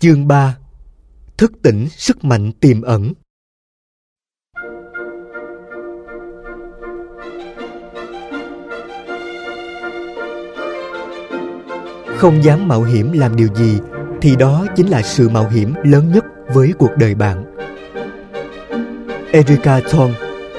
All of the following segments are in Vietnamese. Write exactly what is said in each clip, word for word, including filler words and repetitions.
Chương ba. Thức tỉnh sức mạnh tiềm ẩn. Không dám mạo hiểm làm điều gì thì đó chính là sự mạo hiểm lớn nhất với cuộc đời bạn. Erika Tolle.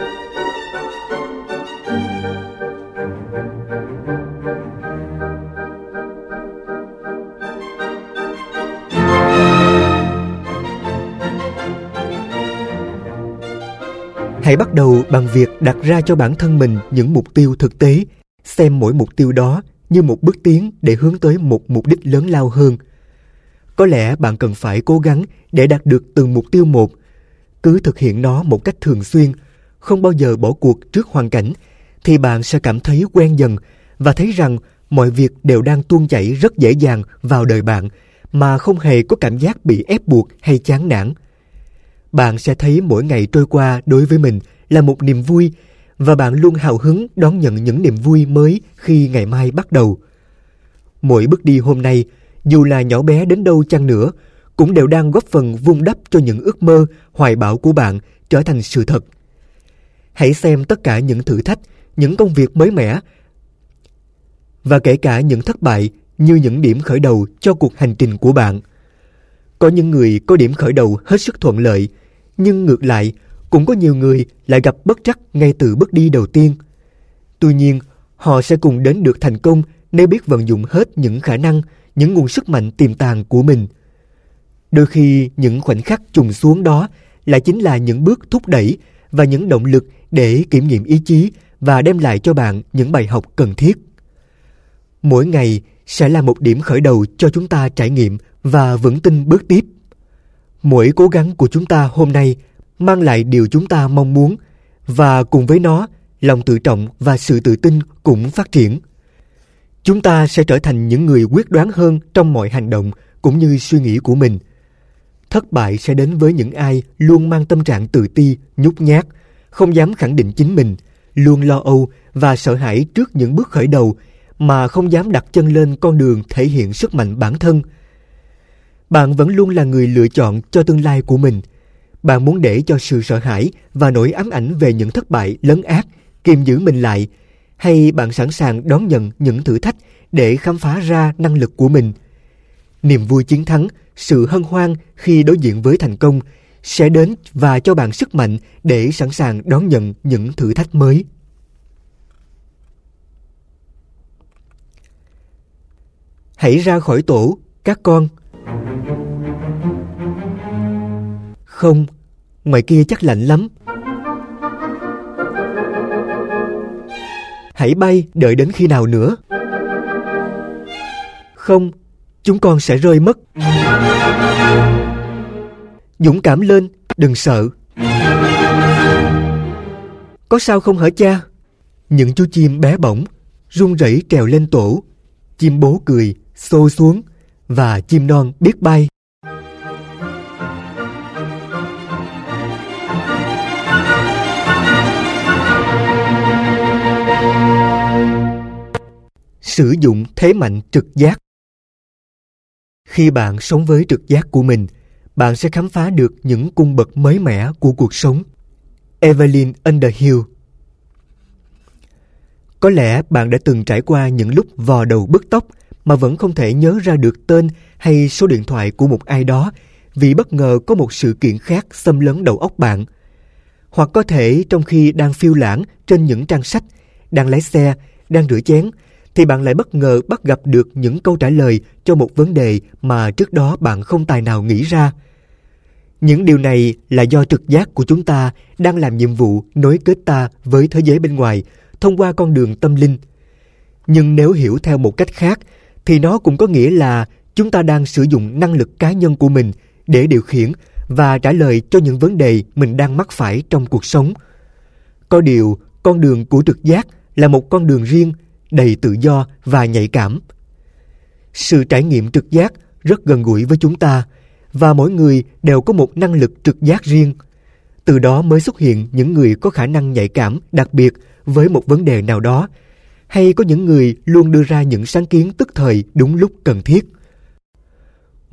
Hãy bắt đầu bằng việc đặt ra cho bản thân mình những mục tiêu thực tế, xem mỗi mục tiêu đó như một bước tiến để hướng tới một mục đích lớn lao hơn. Có lẽ bạn cần phải cố gắng để đạt được từng mục tiêu một. Cứ thực hiện nó một cách thường xuyên, không bao giờ bỏ cuộc trước hoàn cảnh, thì bạn sẽ cảm thấy quen dần và thấy rằng mọi việc đều đang tuôn chảy rất dễ dàng vào đời bạn mà không hề có cảm giác bị ép buộc hay chán nản. Bạn sẽ thấy mỗi ngày trôi qua đối với mình là một niềm vui và bạn luôn hào hứng đón nhận những niềm vui mới khi ngày mai bắt đầu. Mỗi bước đi hôm nay, dù là nhỏ bé đến đâu chăng nữa, cũng đều đang góp phần vun đắp cho những ước mơ, hoài bão của bạn trở thành sự thật. Hãy xem tất cả những thử thách, những công việc mới mẻ và kể cả những thất bại như những điểm khởi đầu cho cuộc hành trình của bạn. Có những người có điểm khởi đầu hết sức thuận lợi, nhưng ngược lại, cũng có nhiều người lại gặp bất trắc ngay từ bước đi đầu tiên. Tuy nhiên, họ sẽ cùng đến được thành công nếu biết vận dụng hết những khả năng, những nguồn sức mạnh tiềm tàng của mình. Đôi khi, những khoảnh khắc trùng xuống đó lại chính là những bước thúc đẩy và những động lực để kiểm nghiệm ý chí và đem lại cho bạn những bài học cần thiết. Mỗi ngày sẽ là một điểm khởi đầu cho chúng ta trải nghiệm và vững tin bước tiếp. Mỗi cố gắng của chúng ta hôm nay mang lại điều chúng ta mong muốn, và cùng với nó, lòng tự trọng và sự tự tin cũng phát triển. Chúng ta sẽ trở thành những người quyết đoán hơn trong mọi hành động cũng như suy nghĩ của mình. Thất bại sẽ đến với những ai luôn mang tâm trạng tự ti, nhút nhát, không dám khẳng định chính mình, luôn lo âu và sợ hãi trước những bước khởi đầu mà không dám đặt chân lên con đường thể hiện sức mạnh bản thân. Bạn vẫn luôn là người lựa chọn cho tương lai của mình. Bạn muốn để cho sự sợ hãi và nỗi ám ảnh về những thất bại lấn át, kiềm giữ mình lại, hay bạn sẵn sàng đón nhận những thử thách để khám phá ra năng lực của mình? Niềm vui chiến thắng, sự hân hoan khi đối diện với thành công sẽ đến và cho bạn sức mạnh để sẵn sàng đón nhận những thử thách mới. Hãy ra khỏi tổ, các con. Không, ngoài kia chắc lạnh lắm. Hãy bay, đợi đến khi nào nữa? Không, chúng con sẽ rơi mất. Dũng cảm lên, đừng sợ. Có sao không hả cha? Những chú chim bé bỏng run rẩy trèo lên tổ. Chim bố cười, xô xuống, và chim non biết bay. Sử dụng thế mạnh trực giác. Khi bạn sống với trực giác của mình, bạn sẽ khám phá được những cung bậc mới mẻ của cuộc sống. Evelyn Underhill. Có lẽ bạn đã từng trải qua những lúc vò đầu bứt tóc mà vẫn không thể nhớ ra được tên hay số điện thoại của một ai đó vì bất ngờ có một sự kiện khác xâm lấn đầu óc bạn. Hoặc có thể trong khi đang phiêu lãng trên những trang sách, đang lái xe, đang rửa chén, thì bạn lại bất ngờ bắt gặp được những câu trả lời cho một vấn đề mà trước đó bạn không tài nào nghĩ ra. Những điều này là do trực giác của chúng ta đang làm nhiệm vụ nối kết ta với thế giới bên ngoài thông qua con đường tâm linh. Nhưng nếu hiểu theo một cách khác, thì nó cũng có nghĩa là chúng ta đang sử dụng năng lực cá nhân của mình để điều khiển và trả lời cho những vấn đề mình đang mắc phải trong cuộc sống. Có điều, con đường của trực giác là một con đường riêng, đầy tự do và nhạy cảm. Sự trải nghiệm trực giác rất gần gũi với chúng ta, và mỗi người đều có một năng lực trực giác riêng. Từ đó mới xuất hiện những người có khả năng nhạy cảm đặc biệt với một vấn đề nào đó, hay có những người luôn đưa ra những sáng kiến tức thời đúng lúc cần thiết.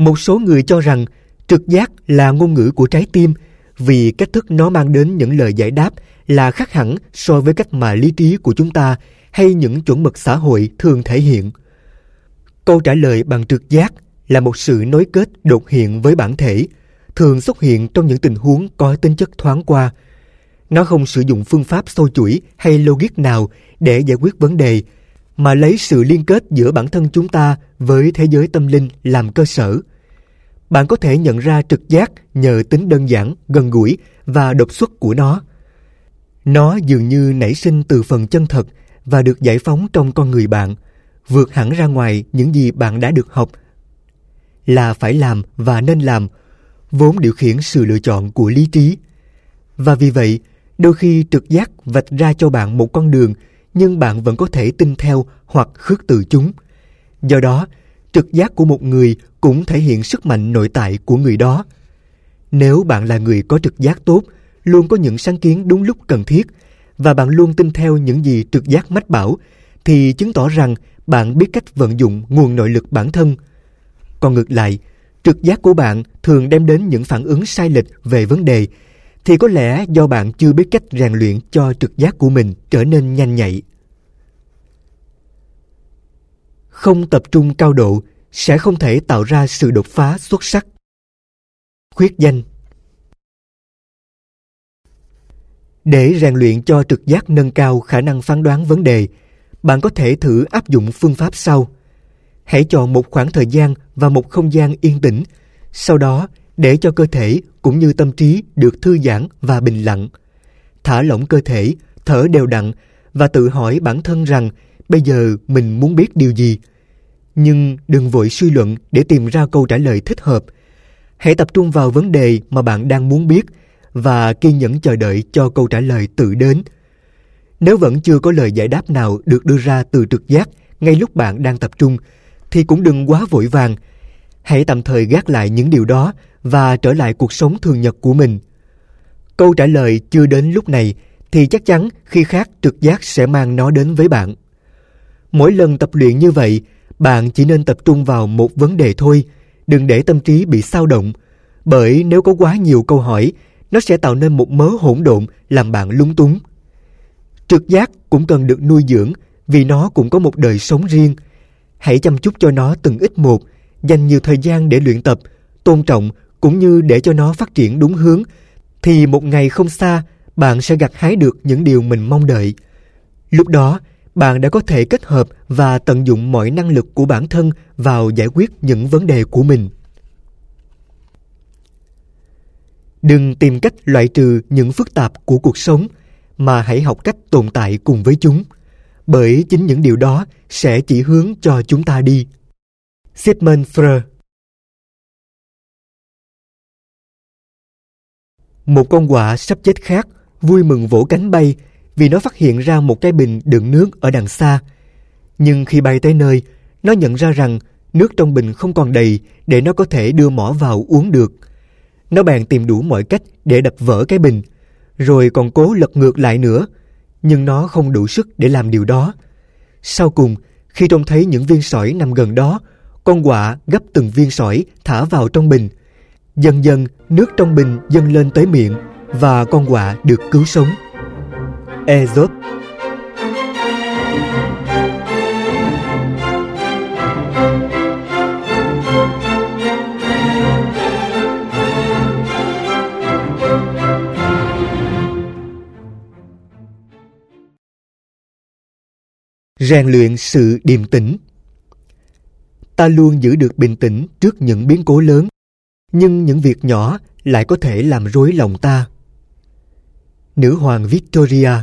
Một số người cho rằng trực giác là ngôn ngữ của trái tim vì cách thức nó mang đến những lời giải đáp là khác hẳn so với cách mà lý trí của chúng ta hay những chuẩn mực xã hội thường thể hiện. Câu trả lời bằng trực giác là một sự nối kết đột hiện với bản thể, thường xuất hiện trong những tình huống có tính chất thoáng qua. Nó không sử dụng phương pháp sâu chuỗi hay logic nào để giải quyết vấn đề, mà lấy sự liên kết giữa bản thân chúng ta với thế giới tâm linh làm cơ sở. Bạn có thể nhận ra trực giác nhờ tính đơn giản, gần gũi và đột xuất của nó. Nó dường như nảy sinh từ phần chân thật và được giải phóng trong con người bạn, vượt hẳn ra ngoài những gì bạn đã được học là phải làm và nên làm, vốn điều khiển sự lựa chọn của lý trí. Và vì vậy, đôi khi trực giác vạch ra cho bạn một con đường, nhưng bạn vẫn có thể tin theo hoặc khước từ chúng. Do đó, trực giác của một người cũng thể hiện sức mạnh nội tại của người đó. Nếu bạn là người có trực giác tốt, luôn có những sáng kiến đúng lúc cần thiết, và bạn luôn tin theo những gì trực giác mách bảo, thì chứng tỏ rằng bạn biết cách vận dụng nguồn nội lực bản thân. Còn ngược lại, trực giác của bạn thường đem đến những phản ứng sai lệch về vấn đề, thì có lẽ do bạn chưa biết cách rèn luyện cho trực giác của mình trở nên nhanh nhạy. Không tập trung cao độ sẽ không thể tạo ra sự đột phá xuất sắc. Khuyết danh. Để rèn luyện cho trực giác nâng cao khả năng phán đoán vấn đề, bạn có thể thử áp dụng phương pháp sau. Hãy chọn một khoảng thời gian và một không gian yên tĩnh, sau đó để cho cơ thể cũng như tâm trí được thư giãn và bình lặng. Thả lỏng cơ thể, thở đều đặn và tự hỏi bản thân rằng bây giờ mình muốn biết điều gì. Nhưng đừng vội suy luận để tìm ra câu trả lời thích hợp. Hãy tập trung vào vấn đề mà bạn đang muốn biết và kiên nhẫn chờ đợi cho câu trả lời tự đến. Nếu vẫn chưa có lời giải đáp nào được đưa ra từ trực giác ngay lúc bạn đang tập trung, thì cũng đừng quá vội vàng. Hãy tạm thời gác lại những điều đó và trở lại cuộc sống thường nhật của mình. Câu trả lời chưa đến lúc này thì chắc chắn khi khác trực giác sẽ mang nó đến với bạn. Mỗi lần tập luyện như vậy, bạn chỉ nên tập trung vào một vấn đề thôi, đừng để tâm trí bị xao động, bởi nếu có quá nhiều câu hỏi, nó sẽ tạo nên một mớ hỗn độn làm bạn lúng túng. Trực giác cũng cần được nuôi dưỡng vì nó cũng có một đời sống riêng. Hãy chăm chút cho nó từng ít một, dành nhiều thời gian để luyện tập, tôn trọng cũng như để cho nó phát triển đúng hướng, thì một ngày không xa, bạn sẽ gặt hái được những điều mình mong đợi. Lúc đó, bạn đã có thể kết hợp và tận dụng mọi năng lực của bản thân vào giải quyết những vấn đề của mình. Đừng tìm cách loại trừ những phức tạp của cuộc sống, mà hãy học cách tồn tại cùng với chúng, bởi chính những điều đó sẽ chỉ hướng cho chúng ta đi. Sigmund Freud. Một con quạ sắp chết khát vui mừng vỗ cánh bay vì nó phát hiện ra một cái bình đựng nước ở đằng xa. Nhưng khi bay tới nơi, nó nhận ra rằng nước trong bình không còn đầy để nó có thể đưa mỏ vào uống được. Nó bèn tìm đủ mọi cách để đập vỡ cái bình, rồi còn cố lật ngược lại nữa, nhưng nó không đủ sức để làm điều đó. Sau cùng, khi trông thấy những viên sỏi nằm gần đó, con quạ gấp từng viên sỏi thả vào trong bình. Dần dần, nước trong bình dâng lên tới miệng và con quạ được cứu sống. Aesop. Rèn luyện sự điềm tĩnh. Ta luôn giữ được bình tĩnh trước những biến cố lớn, nhưng những việc nhỏ lại có thể làm rối lòng ta. Nữ hoàng Victoria.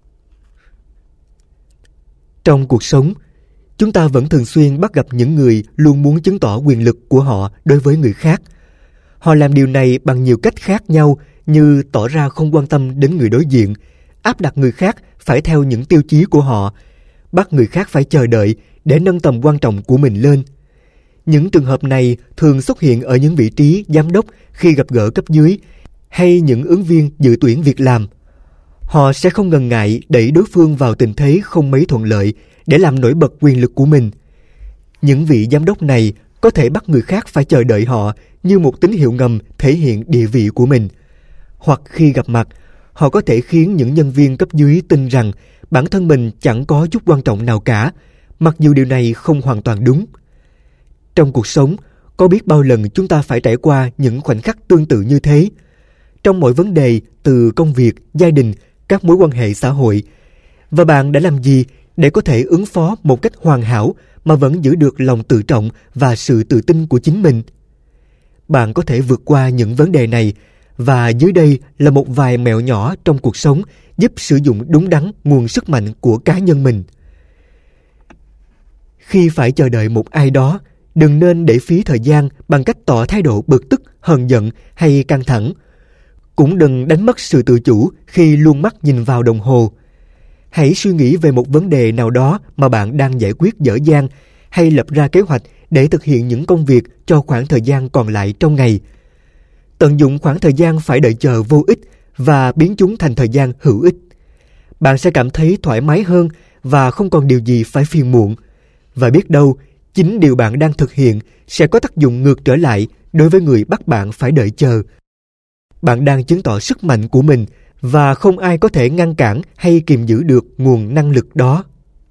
Trong cuộc sống, chúng ta vẫn thường xuyên bắt gặp những người luôn muốn chứng tỏ quyền lực của họ đối với người khác. Họ làm điều này bằng nhiều cách khác nhau, như tỏ ra không quan tâm đến người đối diện, áp đặt người khác phải theo những tiêu chí của họ, bắt người khác phải chờ đợi để nâng tầm quan trọng của mình lên. Những trường hợp này thường xuất hiện ở những vị trí giám đốc khi gặp gỡ cấp dưới hay những ứng viên dự tuyển việc làm. Họ sẽ không ngần ngại đẩy đối phương vào tình thế không mấy thuận lợi để làm nổi bật quyền lực của mình. Những vị giám đốc này có thể bắt người khác phải chờ đợi họ như một tín hiệu ngầm thể hiện địa vị của mình. Hoặc khi gặp mặt, họ có thể khiến những nhân viên cấp dưới tin rằng bản thân mình chẳng có chút quan trọng nào cả, mặc dù điều này không hoàn toàn đúng. Trong cuộc sống, có biết bao lần chúng ta phải trải qua những khoảnh khắc tương tự như thế. Trong mọi vấn đề, từ công việc, gia đình, các mối quan hệ xã hội. Và bạn đã làm gì để có thể ứng phó một cách hoàn hảo mà vẫn giữ được lòng tự trọng và sự tự tin của chính mình? Bạn có thể vượt qua những vấn đề này, và dưới đây là một vài mẹo nhỏ trong cuộc sống giúp sử dụng đúng đắn nguồn sức mạnh của cá nhân mình. Khi phải chờ đợi một ai đó, đừng nên để phí thời gian bằng cách tỏ thái độ bực tức, hờn giận hay căng thẳng. Cũng đừng đánh mất sự tự chủ khi luôn mắt nhìn vào đồng hồ. Hãy suy nghĩ về một vấn đề nào đó mà bạn đang giải quyết dở dang, hay lập ra kế hoạch để thực hiện những công việc cho khoảng thời gian còn lại trong ngày. Tận dụng khoảng thời gian phải đợi chờ vô ích và biến chúng thành thời gian hữu ích. Bạn sẽ cảm thấy thoải mái hơn và không còn điều gì phải phiền muộn. Và biết đâu, chính điều bạn đang thực hiện sẽ có tác dụng ngược trở lại đối với người bắt bạn phải đợi chờ. Bạn đang chứng tỏ sức mạnh của mình, và không ai có thể ngăn cản hay kiềm giữ được nguồn năng lực đó.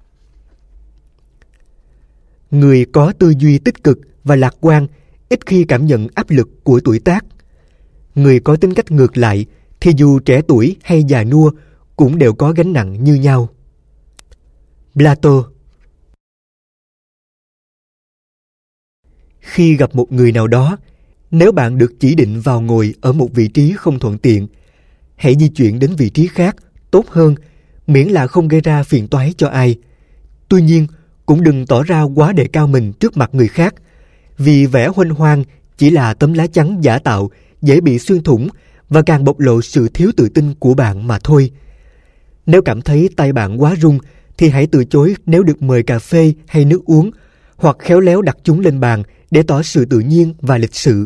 Người có tư duy tích cực và lạc quan ít khi cảm nhận áp lực của tuổi tác. Người có tính cách ngược lại thì dù trẻ tuổi hay già nua cũng đều có gánh nặng như nhau. Plato. Khi gặp một người nào đó, nếu bạn được chỉ định vào ngồi ở một vị trí không thuận tiện, hãy di chuyển đến vị trí khác, tốt hơn, miễn là không gây ra phiền toái cho ai. Tuy nhiên, cũng đừng tỏ ra quá đề cao mình trước mặt người khác, vì vẻ huênh hoang chỉ là tấm lá chắn giả tạo, dễ bị xuyên thủng và càng bộc lộ sự thiếu tự tin của bạn mà thôi. Nếu cảm thấy tay bạn quá run, thì hãy từ chối nếu được mời cà phê hay nước uống, hoặc khéo léo đặt chúng lên bàn để tỏ sự tự nhiên và lịch sự.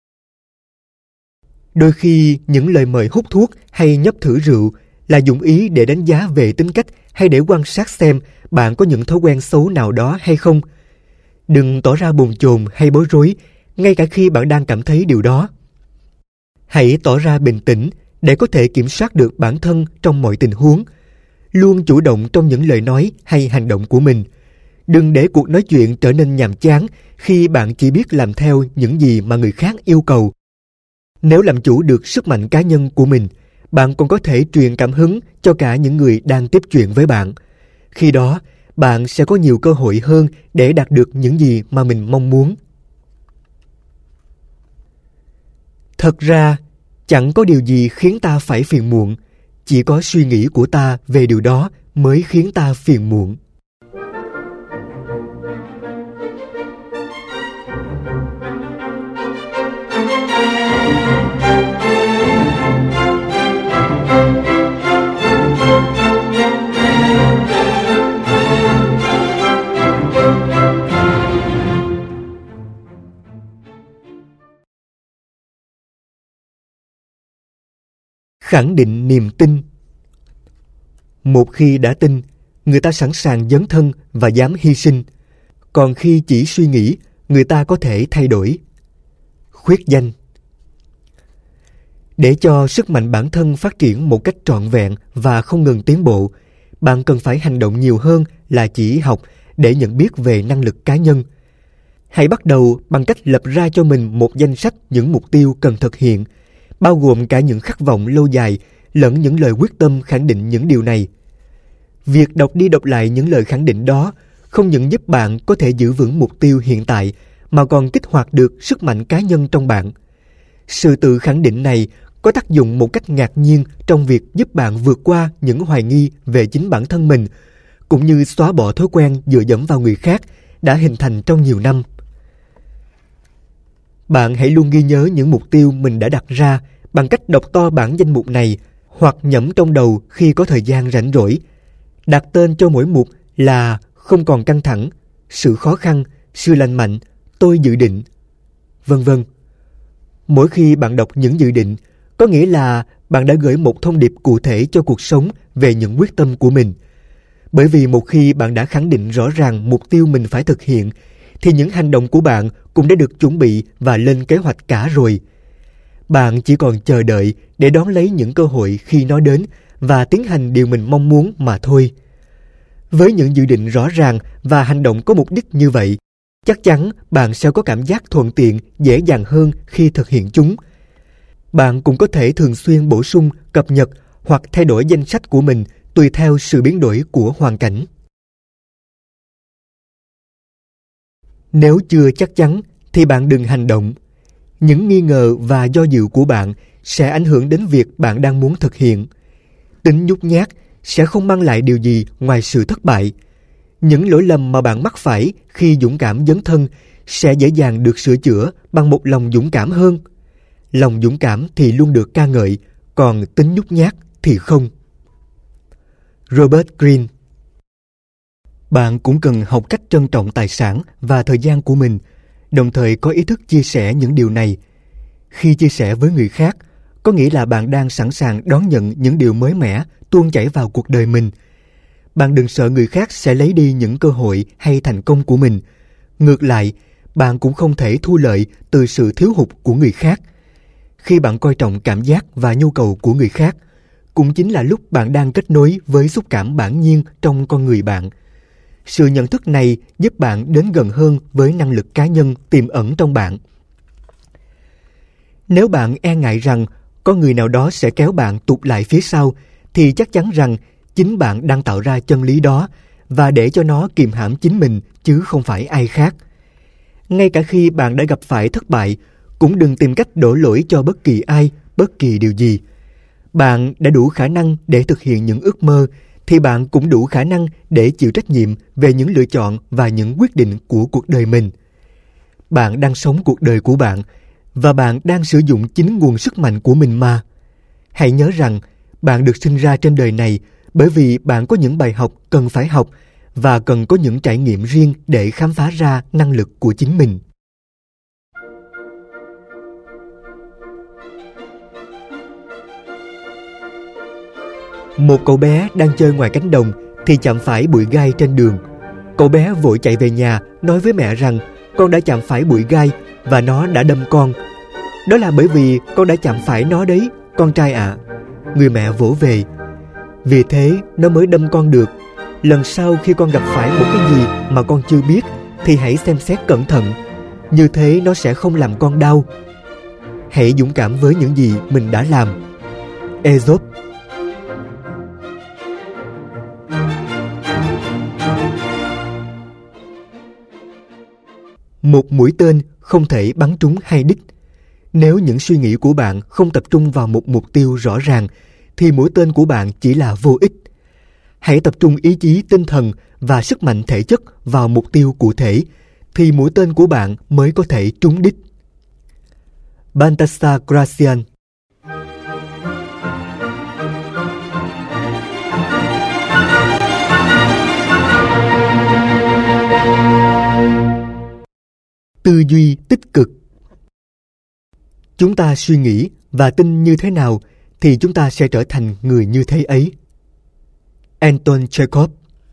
Đôi khi, những lời mời hút thuốc hay nhấp thử rượu là dụng ý để đánh giá về tính cách hay để quan sát xem bạn có những thói quen xấu nào đó hay không. Đừng tỏ ra bồn chồn hay bối rối, ngay cả khi bạn đang cảm thấy điều đó. Hãy tỏ ra bình tĩnh để có thể kiểm soát được bản thân trong mọi tình huống. Luôn chủ động trong những lời nói hay hành động của mình. Đừng để cuộc nói chuyện trở nên nhàm chán khi bạn chỉ biết làm theo những gì mà người khác yêu cầu. Nếu làm chủ được sức mạnh cá nhân của mình, bạn còn có thể truyền cảm hứng cho cả những người đang tiếp chuyện với bạn. Khi đó, bạn sẽ có nhiều cơ hội hơn để đạt được những gì mà mình mong muốn. Thật ra, chẳng có điều gì khiến ta phải phiền muộn, chỉ có suy nghĩ của ta về điều đó mới khiến ta phiền muộn. Khẳng định niềm tin. Một khi đã tin, người ta sẵn sàng dấn thân và dám hy sinh. Còn khi chỉ suy nghĩ, người ta có thể thay đổi. Khuyết danh. Để cho sức mạnh bản thân phát triển một cách trọn vẹn và không ngừng tiến bộ, bạn cần phải hành động nhiều hơn là chỉ học để nhận biết về năng lực cá nhân. Hãy bắt đầu bằng cách lập ra cho mình một danh sách những mục tiêu cần thực hiện, bao gồm cả những khát vọng lâu dài lẫn những lời quyết tâm khẳng định những điều này. Việc đọc đi đọc lại những lời khẳng định đó không những giúp bạn có thể giữ vững mục tiêu hiện tại, mà còn kích hoạt được sức mạnh cá nhân trong bạn. Sự tự khẳng định này có tác dụng một cách ngạc nhiên trong việc giúp bạn vượt qua những hoài nghi về chính bản thân mình, cũng như xóa bỏ thói quen dựa dẫm vào người khác đã hình thành trong nhiều năm. Bạn hãy luôn ghi nhớ những mục tiêu mình đã đặt ra bằng cách đọc to bản danh mục này hoặc nhẩm trong đầu khi có thời gian rảnh rỗi. Đặt tên cho mỗi mục là không còn căng thẳng, sự khó khăn, sự lành mạnh, tôi dự định, vân vân. Mỗi khi bạn đọc những dự định, có nghĩa là bạn đã gửi một thông điệp cụ thể cho cuộc sống về những quyết tâm của mình. Bởi vì một khi bạn đã khẳng định rõ ràng mục tiêu mình phải thực hiện, thì những hành động của bạn cũng đã được chuẩn bị và lên kế hoạch cả rồi. Bạn chỉ còn chờ đợi để đón lấy những cơ hội khi nó đến và tiến hành điều mình mong muốn mà thôi. Với những dự định rõ ràng và hành động có mục đích như vậy, chắc chắn bạn sẽ có cảm giác thuận tiện, dễ dàng hơn khi thực hiện chúng. Bạn cũng có thể thường xuyên bổ sung, cập nhật hoặc thay đổi danh sách của mình tùy theo sự biến đổi của hoàn cảnh. Nếu chưa chắc chắn thì bạn đừng hành động. Những nghi ngờ và do dự của bạn sẽ ảnh hưởng đến việc bạn đang muốn thực hiện. Tính nhút nhát sẽ không mang lại điều gì ngoài sự thất bại. Những lỗi lầm mà bạn mắc phải khi dũng cảm dấn thân sẽ dễ dàng được sửa chữa bằng một lòng dũng cảm hơn. Lòng dũng cảm thì luôn được ca ngợi, còn tính nhút nhát thì không. Robert Greene. Bạn cũng cần học cách trân trọng tài sản và thời gian của mình, đồng thời có ý thức chia sẻ những điều này. Khi chia sẻ với người khác, có nghĩa là bạn đang sẵn sàng đón nhận những điều mới mẻ tuôn chảy vào cuộc đời mình. Bạn đừng sợ người khác sẽ lấy đi những cơ hội hay thành công của mình. Ngược lại, bạn cũng không thể thu lợi từ sự thiếu hụt của người khác. Khi bạn coi trọng cảm giác và nhu cầu của người khác, cũng chính là lúc bạn đang kết nối với xúc cảm bản nhiên trong con người bạn. Sự nhận thức này giúp bạn đến gần hơn với năng lực cá nhân tiềm ẩn trong bạn. Nếu bạn e ngại rằng có người nào đó sẽ kéo bạn tụt lại phía sau, thì chắc chắn rằng chính bạn đang tạo ra chân lý đó và để cho nó kìm hãm chính mình chứ không phải ai khác. Ngay cả khi bạn đã gặp phải thất bại, cũng đừng tìm cách đổ lỗi cho bất kỳ ai, bất kỳ điều gì. Bạn đã đủ khả năng để thực hiện những ước mơ, thì bạn cũng đủ khả năng để chịu trách nhiệm về những lựa chọn và những quyết định của cuộc đời mình. Bạn đang sống cuộc đời của bạn, và bạn đang sử dụng chính nguồn sức mạnh của mình mà. Hãy nhớ rằng, bạn được sinh ra trên đời này bởi vì bạn có những bài học cần phải học và cần có những trải nghiệm riêng để khám phá ra năng lực của chính mình. Một cậu bé đang chơi ngoài cánh đồng thì chạm phải bụi gai trên đường. Cậu bé vội chạy về nhà nói với mẹ rằng con đã chạm phải bụi gai và nó đã đâm con. Đó là bởi vì con đã chạm phải nó đấy, con trai ạ. À. Người mẹ vỗ về. Vì thế nó mới đâm con được. Lần sau khi con gặp phải một cái gì mà con chưa biết thì hãy xem xét cẩn thận. Như thế nó sẽ không làm con đau. Hãy dũng cảm với những gì mình đã làm. Aesop. Một mũi tên không thể bắn trúng hai đích. Nếu những suy nghĩ của bạn không tập trung vào một mục tiêu rõ ràng, thì mũi tên của bạn chỉ là vô ích. Hãy tập trung ý chí, tinh thần và sức mạnh thể chất vào mục tiêu cụ thể, thì mũi tên của bạn mới có thể trúng đích. Baltasar Gracian. Tư duy tích cực. Chúng ta suy nghĩ và tin như thế nào thì chúng ta sẽ trở thành người như thế ấy. Anton Chekhov.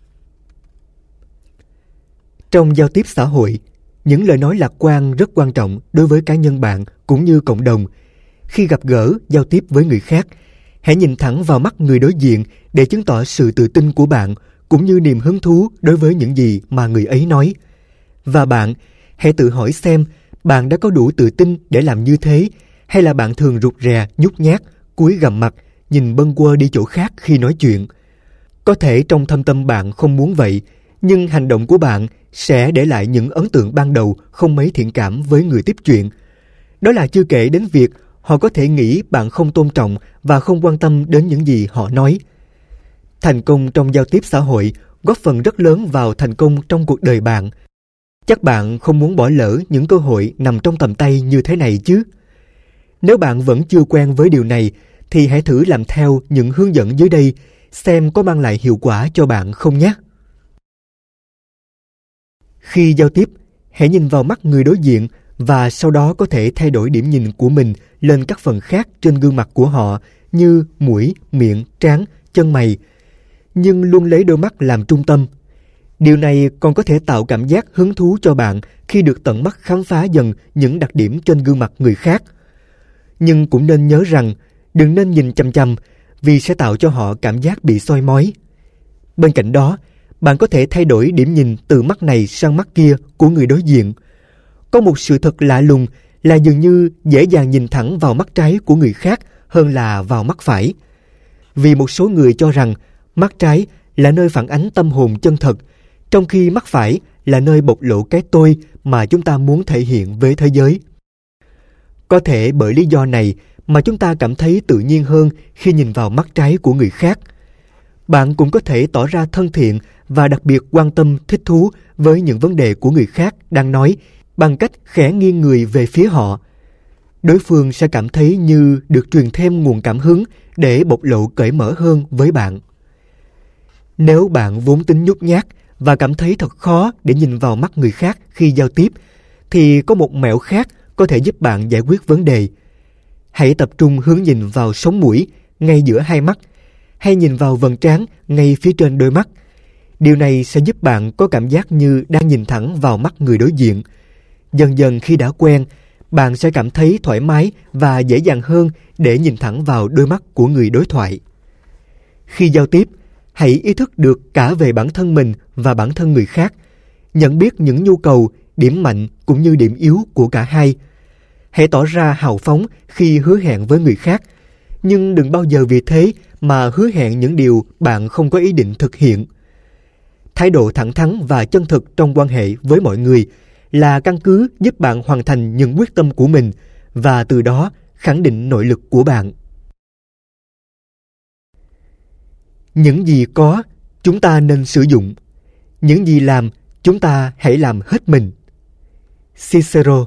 Trong giao tiếp xã hội, những lời nói lạc quan rất quan trọng đối với cá nhân bạn cũng như cộng đồng. Khi gặp gỡ, giao tiếp với người khác, hãy nhìn thẳng vào mắt người đối diện để chứng tỏ sự tự tin của bạn cũng như niềm hứng thú đối với những gì mà người ấy nói. Và bạn, hãy tự hỏi xem bạn đã có đủ tự tin để làm như thế, hay là bạn thường rụt rè, nhút nhát, cúi gằm mặt, nhìn bâng quơ đi chỗ khác khi nói chuyện. Có thể trong thâm tâm bạn không muốn vậy, nhưng hành động của bạn sẽ để lại những ấn tượng ban đầu không mấy thiện cảm với người tiếp chuyện. Đó là chưa kể đến việc họ có thể nghĩ bạn không tôn trọng và không quan tâm đến những gì họ nói. Thành công trong giao tiếp xã hội góp phần rất lớn vào thành công trong cuộc đời bạn. Chắc bạn không muốn bỏ lỡ những cơ hội nằm trong tầm tay như thế này chứ? Nếu bạn vẫn chưa quen với điều này, thì hãy thử làm theo những hướng dẫn dưới đây, xem có mang lại hiệu quả cho bạn không nhé. Khi giao tiếp, hãy nhìn vào mắt người đối diện và sau đó có thể thay đổi điểm nhìn của mình lên các phần khác trên gương mặt của họ như mũi, miệng, trán, chân mày. Nhưng luôn lấy đôi mắt làm trung tâm. Điều này còn có thể tạo cảm giác hứng thú cho bạn khi được tận mắt khám phá dần những đặc điểm trên gương mặt người khác. Nhưng cũng nên nhớ rằng đừng nên nhìn chằm chằm vì sẽ tạo cho họ cảm giác bị soi mói. Bên cạnh đó, bạn có thể thay đổi điểm nhìn từ mắt này sang mắt kia của người đối diện. Có một sự thật lạ lùng là dường như dễ dàng nhìn thẳng vào mắt trái của người khác hơn là vào mắt phải. Vì một số người cho rằng mắt trái là nơi phản ánh tâm hồn chân thật, trong khi mắt phải là nơi bộc lộ cái tôi mà chúng ta muốn thể hiện với thế giới. Có thể bởi lý do này mà chúng ta cảm thấy tự nhiên hơn khi nhìn vào mắt trái của người khác. Bạn cũng có thể tỏ ra thân thiện và đặc biệt quan tâm, thích thú với những vấn đề của người khác đang nói bằng cách khẽ nghiêng người về phía họ. Đối phương sẽ cảm thấy như được truyền thêm nguồn cảm hứng để bộc lộ cởi mở hơn với bạn. Nếu bạn vốn tính nhút nhát và cảm thấy thật khó để nhìn vào mắt người khác khi giao tiếp, thì có một mẹo khác có thể giúp bạn giải quyết vấn đề. Hãy tập trung hướng nhìn vào sống mũi ngay giữa hai mắt, hay nhìn vào vầng trán ngay phía trên đôi mắt. Điều này sẽ giúp bạn có cảm giác như đang nhìn thẳng vào mắt người đối diện. Dần dần khi đã quen, bạn sẽ cảm thấy thoải mái và dễ dàng hơn để nhìn thẳng vào đôi mắt của người đối thoại. Khi giao tiếp, hãy ý thức được cả về bản thân mình và bản thân người khác, nhận biết những nhu cầu, điểm mạnh cũng như điểm yếu của cả hai. Hãy tỏ ra hào phóng khi hứa hẹn với người khác, nhưng đừng bao giờ vì thế mà hứa hẹn những điều bạn không có ý định thực hiện. Thái độ thẳng thắn và chân thực trong quan hệ với mọi người là căn cứ giúp bạn hoàn thành những quyết tâm của mình và từ đó khẳng định nội lực của bạn. Những gì có, chúng ta nên sử dụng. Những gì làm, chúng ta hãy làm hết mình. Cicero.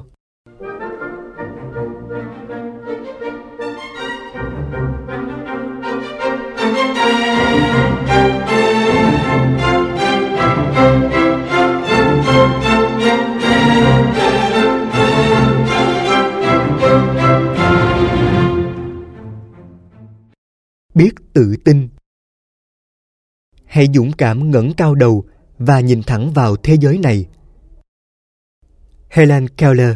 Biết tự tin. Hãy dũng cảm ngẩng cao đầu và nhìn thẳng vào thế giới này. Helen Keller.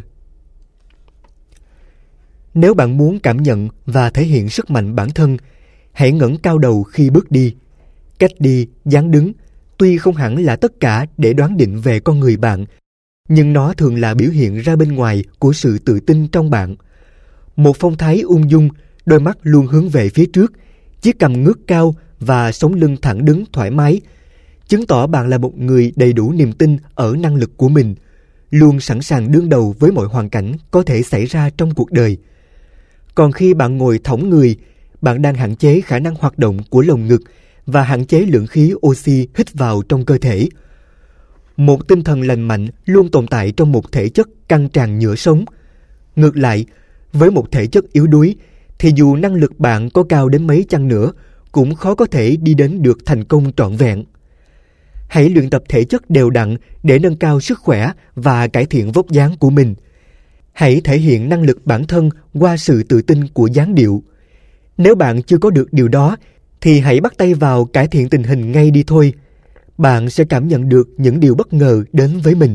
Nếu bạn muốn cảm nhận và thể hiện sức mạnh bản thân, hãy ngẩng cao đầu khi bước đi. Cách đi, dáng đứng, tuy không hẳn là tất cả để đoán định về con người bạn, nhưng nó thường là biểu hiện ra bên ngoài của sự tự tin trong bạn. Một phong thái ung dung, đôi mắt luôn hướng về phía trước, chiếc cằm ngước cao và sống lưng thẳng đứng thoải mái, chứng tỏ bạn là một người đầy đủ niềm tin ở năng lực của mình, luôn sẵn sàng đương đầu với mọi hoàn cảnh có thể xảy ra trong cuộc đời. Còn khi bạn ngồi thõng người, bạn đang hạn chế khả năng hoạt động của lồng ngực và hạn chế lượng khí oxy hít vào trong cơ thể. Một tinh thần lành mạnh luôn tồn tại trong một thể chất căng tràn nhựa sống. Ngược lại, với một thể chất yếu đuối, thì dù năng lực bạn có cao đến mấy chăng nữa, cũng khó có thể đi đến được thành công trọn vẹn. Hãy luyện tập thể chất đều đặn để nâng cao sức khỏe và cải thiện vóc dáng của mình. Hãy thể hiện năng lực bản thân qua sự tự tin của dáng điệu. Nếu bạn chưa có được điều đó, thì hãy bắt tay vào cải thiện tình hình ngay đi thôi. Bạn sẽ cảm nhận được những điều bất ngờ đến với mình.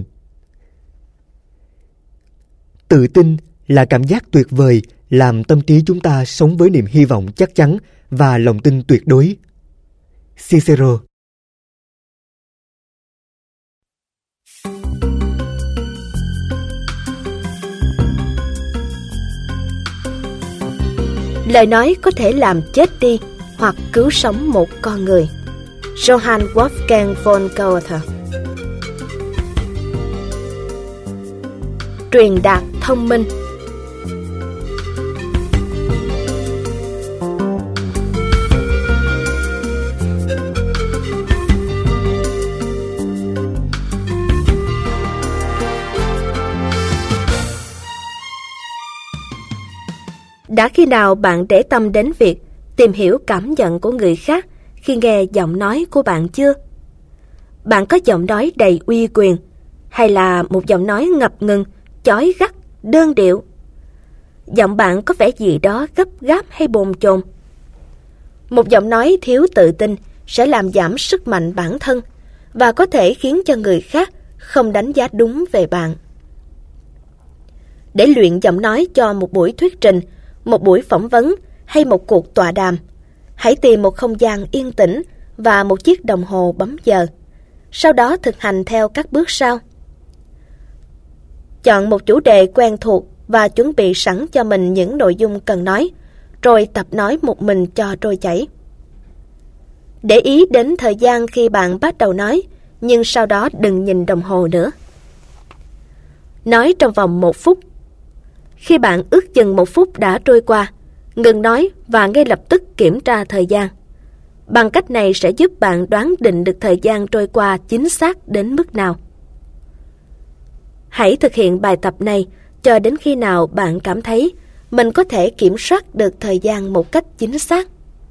Tự tin là cảm giác tuyệt vời làm tâm trí chúng ta sống với niềm hy vọng chắc chắn và lòng tin tuyệt đối. Cicero. Lời nói có thể làm chết đi hoặc cứu sống một con người. Johann Wolfgang von Goethe. Truyền đạt thông minh. Đã khi nào bạn để tâm đến việc tìm hiểu cảm nhận của người khác khi nghe giọng nói của bạn chưa? Bạn có giọng nói đầy uy quyền hay là một giọng nói ngập ngừng, chói gắt, đơn điệu? Giọng bạn có vẻ gì đó gấp gáp hay bồn chồn? Một giọng nói thiếu tự tin sẽ làm giảm sức mạnh bản thân và có thể khiến cho người khác không đánh giá đúng về bạn. Để luyện giọng nói cho một buổi thuyết trình, một buổi phỏng vấn hay một cuộc tọa đàm, hãy tìm một không gian yên tĩnh và một chiếc đồng hồ bấm giờ. Sau đó thực hành theo các bước sau. Chọn một chủ đề quen thuộc và chuẩn bị sẵn cho mình những nội dung cần nói, rồi tập nói một mình cho trôi chảy. Để ý đến thời gian khi bạn bắt đầu nói, nhưng sau đó đừng nhìn đồng hồ nữa. Nói trong vòng một phút. Khi bạn ước chừng một phút đã trôi qua, ngừng nói và ngay lập tức kiểm tra thời gian. Bằng cách này sẽ giúp bạn đoán định được thời gian trôi qua chính xác đến mức nào. Hãy thực hiện bài tập này cho đến khi nào bạn cảm thấy mình có thể kiểm soát được thời gian một cách chính xác.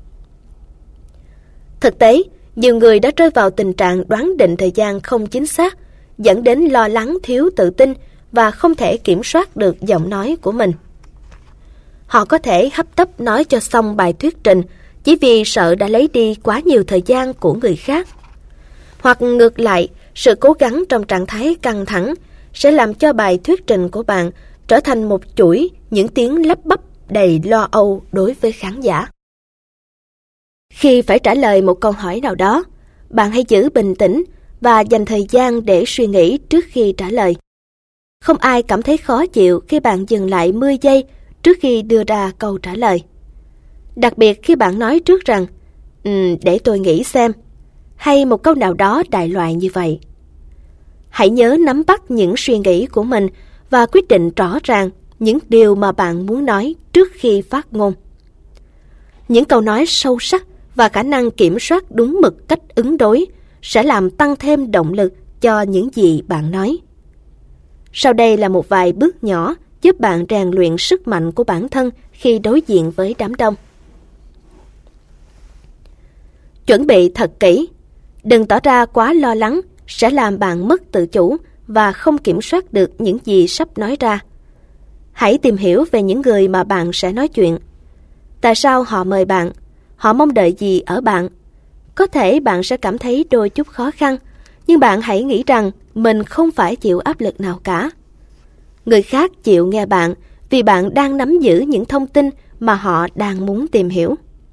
Thực tế, nhiều người đã rơi vào tình trạng đoán định thời gian không chính xác, dẫn đến lo lắng, thiếu tự tin và không thể kiểm soát được giọng nói của mình. Họ có thể hấp tấp nói cho xong bài thuyết trình chỉ vì sợ đã lấy đi quá nhiều thời gian của người khác. Hoặc ngược lại, sự cố gắng trong trạng thái căng thẳng sẽ làm cho bài thuyết trình của bạn trở thành một chuỗi những tiếng lắp bắp đầy lo âu đối với khán giả. Khi phải trả lời một câu hỏi nào đó, bạn hãy giữ bình tĩnh và dành thời gian để suy nghĩ trước khi trả lời. Không ai cảm thấy khó chịu khi bạn dừng lại mười giây trước khi đưa ra câu trả lời. Đặc biệt khi bạn nói trước rằng, um, để tôi nghĩ xem, hay một câu nào đó đại loại như vậy. Hãy nhớ nắm bắt những suy nghĩ của mình và quyết định rõ ràng những điều mà bạn muốn nói trước khi phát ngôn. Những câu nói sâu sắc và khả năng kiểm soát đúng mực cách ứng đối sẽ làm tăng thêm động lực cho những gì bạn nói. Sau đây là một vài bước nhỏ giúp bạn rèn luyện sức mạnh của bản thân khi đối diện với đám đông. Chuẩn bị thật kỹ. Đừng tỏ ra quá lo lắng, sẽ làm bạn mất tự chủ và không kiểm soát được những gì sắp nói ra. Hãy tìm hiểu về những người mà bạn sẽ nói chuyện. Tại sao họ mời bạn? Họ mong đợi gì ở bạn? Có thể bạn sẽ cảm thấy đôi chút khó khăn, nhưng bạn hãy nghĩ rằng mình không phải chịu áp lực nào cả. Người khác chịu nghe bạn vì bạn đang nắm giữ những thông tin mà họ đang muốn tìm hiểu.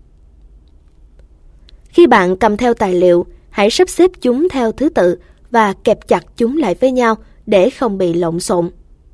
Khi bạn cầm theo tài liệu, hãy sắp xếp chúng theo thứ tự và kẹp chặt chúng lại với nhau để không bị lộn xộn.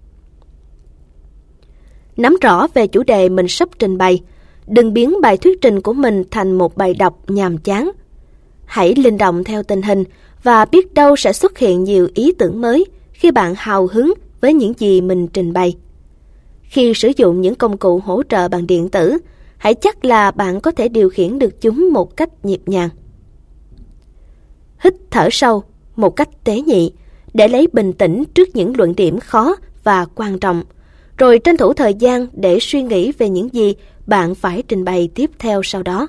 Nắm rõ về chủ đề mình sắp trình bày. Đừng biến bài thuyết trình của mình thành một bài đọc nhàm chán. Hãy linh động theo tình hình và biết đâu sẽ xuất hiện nhiều ý tưởng mới khi bạn hào hứng với những gì mình trình bày. Khi sử dụng những công cụ hỗ trợ bằng điện tử, hãy chắc là bạn có thể điều khiển được chúng một cách nhịp nhàng. Hít thở sâu một cách tế nhị để lấy bình tĩnh trước những luận điểm khó và quan trọng, rồi tranh thủ thời gian để suy nghĩ về những gì bạn phải trình bày tiếp theo sau đó.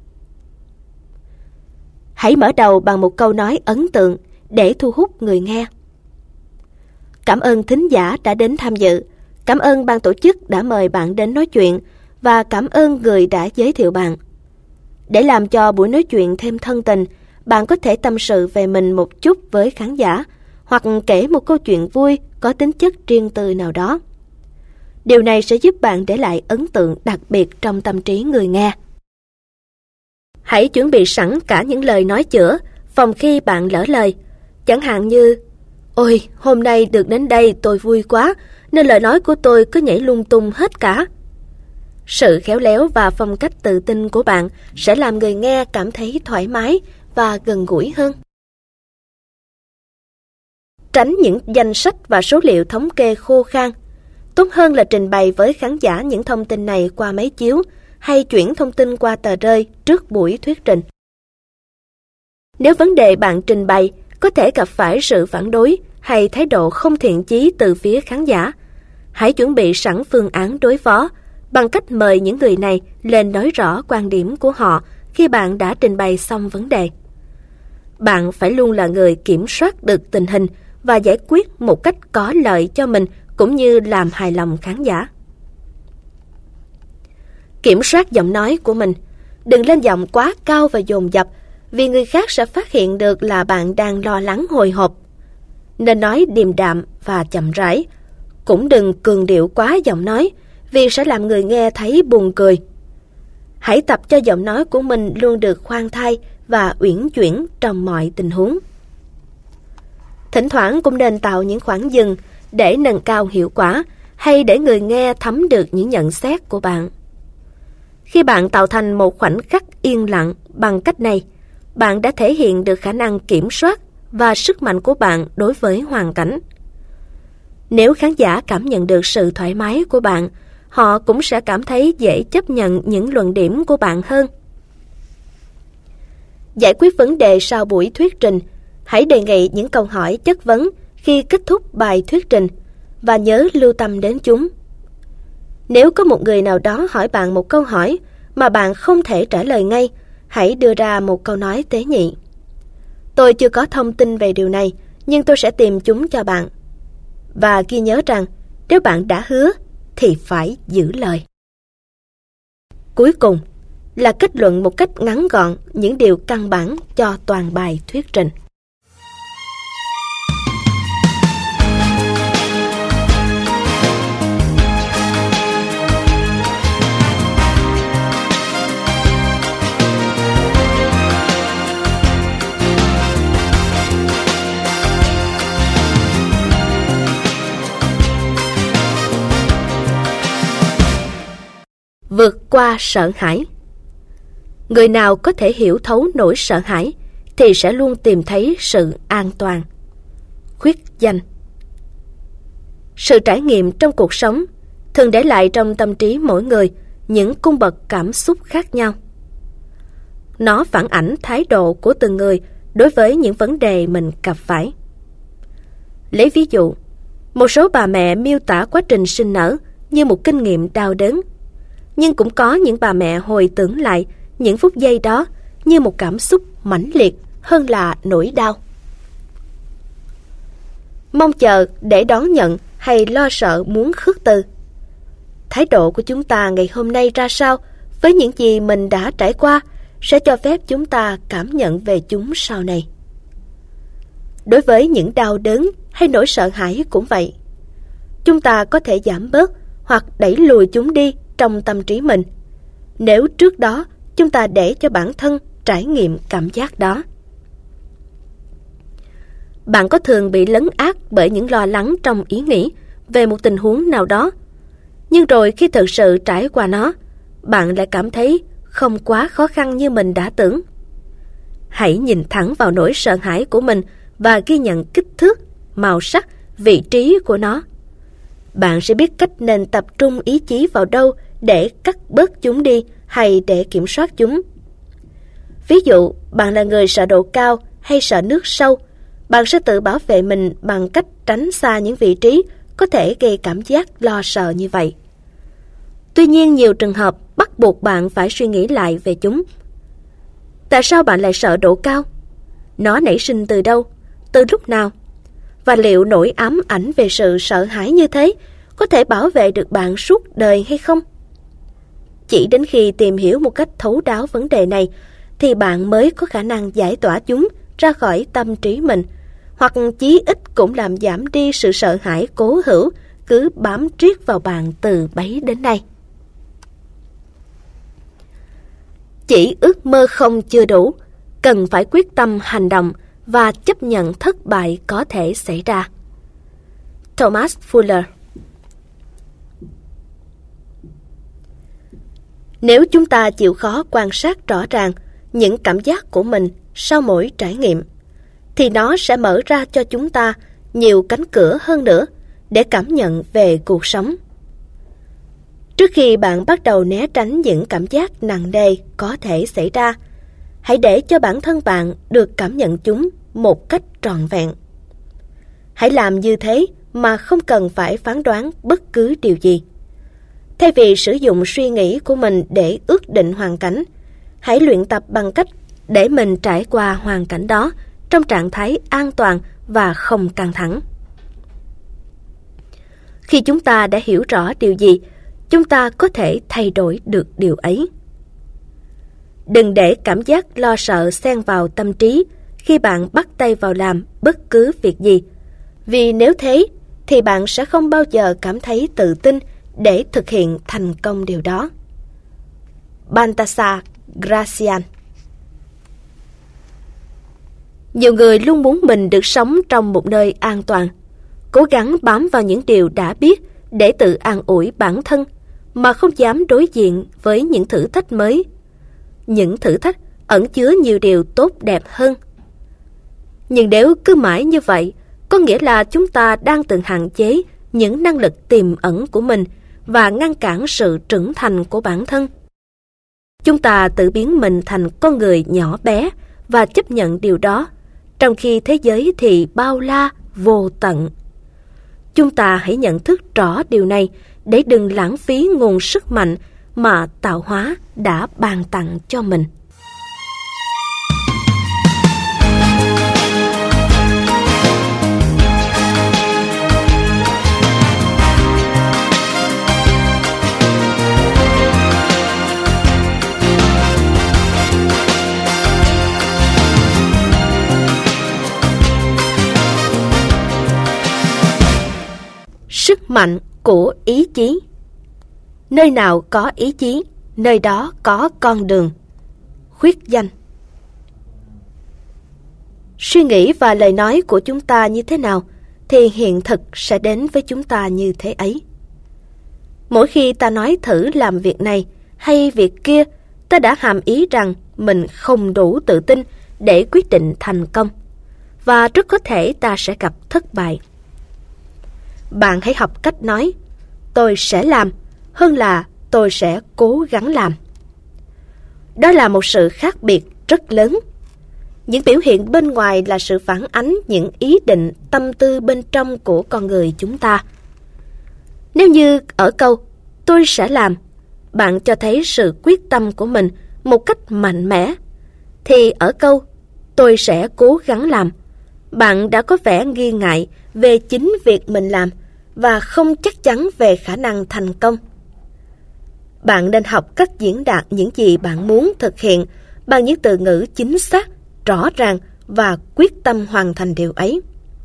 Hãy mở đầu bằng một câu nói ấn tượng để thu hút người nghe. Cảm ơn thính giả đã đến tham dự, cảm ơn ban tổ chức đã mời bạn đến nói chuyện và cảm ơn người đã giới thiệu bạn. Để làm cho buổi nói chuyện thêm thân tình, bạn có thể tâm sự về mình một chút với khán giả hoặc kể một câu chuyện vui có tính chất riêng tư nào đó. Điều này sẽ giúp bạn để lại ấn tượng đặc biệt trong tâm trí người nghe. Hãy chuẩn bị sẵn cả những lời nói chữa phòng khi bạn lỡ lời. Chẳng hạn như, ôi, hôm nay được đến đây tôi vui quá, nên lời nói của tôi cứ nhảy lung tung hết cả. Sự khéo léo và phong cách tự tin của bạn sẽ làm người nghe cảm thấy thoải mái và gần gũi hơn. Tránh những danh sách và số liệu thống kê khô khan. Tốt hơn là trình bày với khán giả những thông tin này qua máy chiếu hay chuyển thông tin qua tờ rơi trước buổi thuyết trình. Nếu vấn đề bạn trình bày có thể gặp phải sự phản đối hay thái độ không thiện chí từ phía khán giả, hãy chuẩn bị sẵn phương án đối phó bằng cách mời những người này lên nói rõ quan điểm của họ khi bạn đã trình bày xong vấn đề. Bạn phải luôn là người kiểm soát được tình hình và giải quyết một cách có lợi cho mình cũng như làm hài lòng khán giả. Kiểm soát giọng nói của mình. Đừng lên giọng quá cao và dồn dập vì người khác sẽ phát hiện được là bạn đang lo lắng hồi hộp. Nên nói điềm đạm và chậm rãi. Cũng đừng cường điệu quá giọng nói, vì sẽ làm người nghe thấy buồn cười. Hãy tập cho giọng nói của mình luôn được khoan thai và uyển chuyển trong mọi tình huống. Thỉnh thoảng cũng nên tạo những khoảng dừng để nâng cao hiệu quả, hay để người nghe thấm được những nhận xét của bạn. Khi bạn tạo thành một khoảnh khắc yên lặng bằng cách này, bạn đã thể hiện được khả năng kiểm soát và sức mạnh của bạn đối với hoàn cảnh. Nếu khán giả cảm nhận được sự thoải mái của bạn, họ cũng sẽ cảm thấy dễ chấp nhận những luận điểm của bạn hơn. Giải quyết vấn đề sau buổi thuyết trình, hãy đề nghị những câu hỏi chất vấn khi kết thúc bài thuyết trình và nhớ lưu tâm đến chúng. Nếu có một người nào đó hỏi bạn một câu hỏi mà bạn không thể trả lời ngay, hãy đưa ra một câu nói tế nhị. Tôi chưa có thông tin về điều này, nhưng tôi sẽ tìm chúng cho bạn. Và ghi nhớ rằng, nếu bạn đã hứa, thì phải giữ lời. Cuối cùng là kết luận một cách ngắn gọn những điều căn bản cho toàn bài thuyết trình. Vượt qua sợ hãi. Người nào có thể hiểu thấu nỗi sợ hãi thì sẽ luôn tìm thấy sự an toàn. Khuyết danh. Sự trải nghiệm trong cuộc sống thường để lại trong tâm trí mỗi người những cung bậc cảm xúc khác nhau. Nó phản ảnh thái độ của từng người đối với những vấn đề mình gặp phải. Lấy ví dụ, một số bà mẹ miêu tả quá trình sinh nở như một kinh nghiệm đau đớn, nhưng cũng có những bà mẹ hồi tưởng lại những phút giây đó như một cảm xúc mãnh liệt hơn là nỗi đau. Mong chờ để đón nhận hay lo sợ muốn khước từ. Thái độ của chúng ta ngày hôm nay ra sao với những gì mình đã trải qua sẽ cho phép chúng ta cảm nhận về chúng sau này. Đối với những đau đớn hay nỗi sợ hãi cũng vậy. Chúng ta có thể giảm bớt hoặc đẩy lùi chúng đi trong tâm trí mình, nếu trước đó chúng ta để cho bản thân trải nghiệm cảm giác đó. Bạn có thường bị lấn át bởi những lo lắng trong ý nghĩ về một tình huống nào đó, nhưng rồi khi thực sự trải qua nó, bạn lại cảm thấy không quá khó khăn như mình đã tưởng. Hãy nhìn thẳng vào nỗi sợ hãi của mình và ghi nhận kích thước, màu sắc, vị trí của nó. Bạn sẽ biết cách nên tập trung ý chí vào đâu để cắt bớt chúng đi hay để kiểm soát chúng. Ví dụ, bạn là người sợ độ cao hay sợ nước sâu, bạn sẽ tự bảo vệ mình bằng cách tránh xa những vị trí có thể gây cảm giác lo sợ như vậy. Tuy nhiên, nhiều trường hợp bắt buộc bạn phải suy nghĩ lại về chúng. Tại sao bạn lại sợ độ cao? Nó nảy sinh từ đâu? Từ lúc nào? Và liệu nỗi ám ảnh về sự sợ hãi như thế có thể bảo vệ được bạn suốt đời hay không? Chỉ đến khi tìm hiểu một cách thấu đáo vấn đề này thì bạn mới có khả năng giải tỏa chúng ra khỏi tâm trí mình, hoặc chí ít cũng làm giảm đi sự sợ hãi cố hữu cứ bám riết vào bạn từ bấy đến nay. Chỉ ước mơ không chưa đủ, cần phải quyết tâm hành động và chấp nhận thất bại có thể xảy ra. Thomas Fuller. Nếu chúng ta chịu khó quan sát rõ ràng những cảm giác của mình sau mỗi trải nghiệm, thì nó sẽ mở ra cho chúng ta nhiều cánh cửa hơn nữa để cảm nhận về cuộc sống. Trước khi bạn bắt đầu né tránh những cảm giác nặng nề có thể xảy ra, hãy để cho bản thân bạn được cảm nhận chúng một cách trọn vẹn. Hãy làm như thế mà không cần phải phán đoán bất cứ điều gì. Thay vì sử dụng suy nghĩ của mình để ước định hoàn cảnh, hãy luyện tập bằng cách để mình trải qua hoàn cảnh đó trong trạng thái an toàn và không căng thẳng. Khi chúng ta đã hiểu rõ điều gì, chúng ta có thể thay đổi được điều ấy. Đừng để cảm giác lo sợ xen vào tâm trí khi bạn bắt tay vào làm bất cứ việc gì. Vì nếu thế, thì bạn sẽ không bao giờ cảm thấy tự tin để thực hiện thành công điều đó. Baltasar Gracian. Nhiều người luôn muốn mình được sống trong một nơi an toàn, cố gắng bám vào những điều đã biết để tự an ủi bản thân, mà không dám đối diện với những thử thách mới. Những thử thách ẩn chứa nhiều điều tốt đẹp hơn. Nhưng nếu cứ mãi như vậy, có nghĩa là chúng ta đang tự hạn chế những năng lực tiềm ẩn của mình và ngăn cản sự trưởng thành của bản thân. Chúng ta tự biến mình thành con người nhỏ bé và chấp nhận điều đó, trong khi thế giới thì bao la, vô tận. Chúng ta hãy nhận thức rõ điều này để đừng lãng phí nguồn sức mạnh mà tạo hóa đã ban tặng cho mình. Sức mạnh của ý chí. Nơi nào có ý chí, nơi đó có con đường. Khuyết danh. Suy nghĩ và lời nói của chúng ta như thế nào, thì hiện thực sẽ đến với chúng ta như thế ấy. Mỗi khi ta nói thử làm việc này hay việc kia, ta đã hàm ý rằng mình không đủ tự tin để quyết định thành công, và rất có thể ta sẽ gặp thất bại. Bạn hãy học cách nói tôi sẽ làm hơn là tôi sẽ cố gắng làm. Đó là một sự khác biệt rất lớn. Những biểu hiện bên ngoài là sự phản ánh những ý định, tâm tư bên trong của con người chúng ta. Nếu như ở câu tôi sẽ làm, bạn cho thấy sự quyết tâm của mình một cách mạnh mẽ, thì ở câu tôi sẽ cố gắng làm, bạn đã có vẻ nghi ngại về chính việc mình làm và không chắc chắn về khả năng thành công. Bạn nên học cách diễn đạt những gì bạn muốn thực hiện bằng những từ ngữ chính xác, rõ ràng và quyết tâm hoàn thành điều ấy.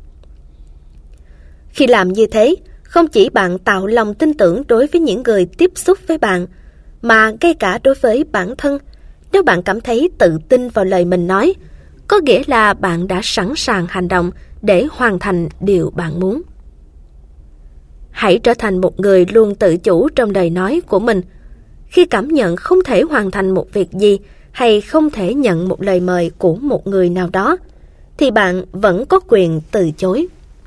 Khi làm như thế, không chỉ bạn tạo lòng tin tưởng đối với những người tiếp xúc với bạn, mà ngay cả đối với bản thân. Nếu bạn cảm thấy tự tin vào lời mình nói, có nghĩa là bạn đã sẵn sàng hành động để hoàn thành điều bạn muốn. Hãy trở thành một người luôn tự chủ trong lời nói của mình. Khi cảm nhận không thể hoàn thành một việc gì hay không thể nhận một lời mời của một người nào đó, thì bạn vẫn có quyền từ chối.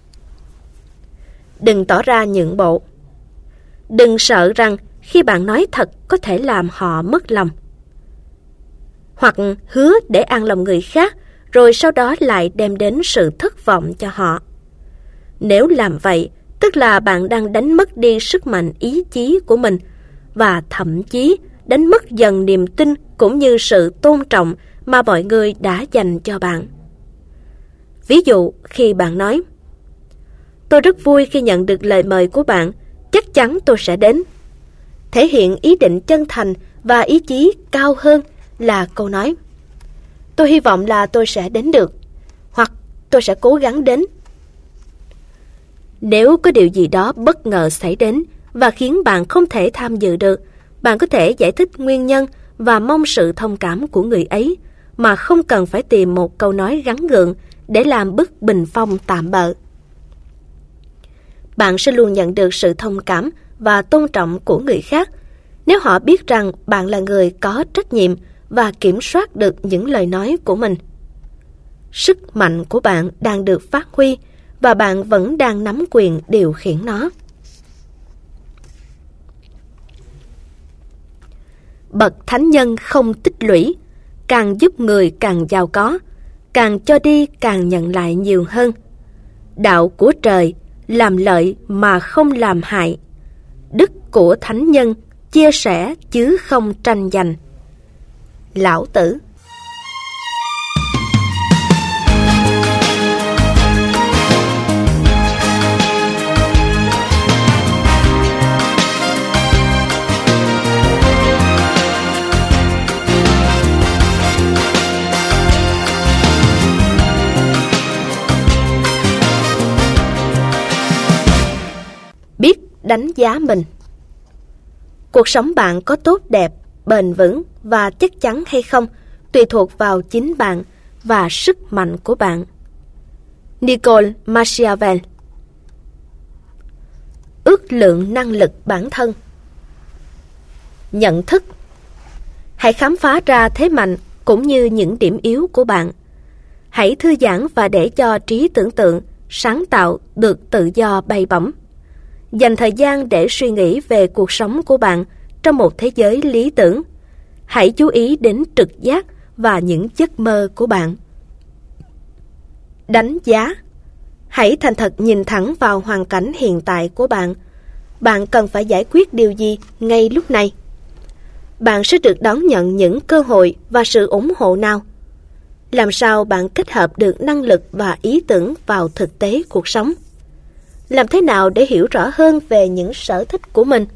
Đừng tỏ ra nhượng bộ. Đừng sợ rằng khi bạn nói thật có thể làm họ mất lòng, hoặc hứa để an lòng người khác rồi sau đó lại đem đến sự thất vọng cho họ. Nếu làm vậy, tức là bạn đang đánh mất đi sức mạnh ý chí của mình, và thậm chí đánh mất dần niềm tin cũng như sự tôn trọng mà mọi người đã dành cho bạn. Ví dụ, khi bạn nói tôi rất vui khi nhận được lời mời của bạn, chắc chắn tôi sẽ đến. Thể hiện ý định chân thành và ý chí cao hơn là câu nói tôi hy vọng là tôi sẽ đến được, hoặc tôi sẽ cố gắng đến. Nếu có điều gì đó bất ngờ xảy đến và khiến bạn không thể tham dự được, bạn có thể giải thích nguyên nhân và mong sự thông cảm của người ấy, mà không cần phải tìm một câu nói gắn gượng để làm bức bình phong tạm bợ. Bạn sẽ luôn nhận được sự thông cảm và tôn trọng của người khác nếu họ biết rằng bạn là người có trách nhiệm và kiểm soát được những lời nói của mình. Sức mạnh của bạn đang được phát huy và bạn vẫn đang nắm quyền điều khiển nó. Bậc thánh nhân không tích lũy, càng giúp người càng giàu có, càng cho đi càng nhận lại nhiều hơn. Đạo của trời, làm lợi mà không làm hại. Đức của thánh nhân, chia sẻ chứ không tranh giành. Lão Tử. đánh giá mình. Cuộc sống bạn có tốt đẹp, bền vững và chắc chắn hay không tùy thuộc vào chính bạn và sức mạnh của bạn. Nicole Machiavelli. Ước lượng năng lực bản thân. Nhận thức. Hãy khám phá ra thế mạnh cũng như những điểm yếu của bạn. Hãy thư giãn và để cho trí tưởng tượng, sáng tạo được tự do bay bổng. Dành thời gian để suy nghĩ về cuộc sống của bạn trong một thế giới lý tưởng. Hãy chú ý đến trực giác và những giấc mơ của bạn. Đánh giá. Hãy thành thật nhìn thẳng vào hoàn cảnh hiện tại của bạn. Bạn cần phải giải quyết điều gì ngay lúc này? Bạn sẽ được đón nhận những cơ hội và sự ủng hộ nào? Làm sao bạn kết hợp được năng lực và ý tưởng vào thực tế cuộc sống? Làm thế nào để hiểu rõ hơn về những sở thích của mình?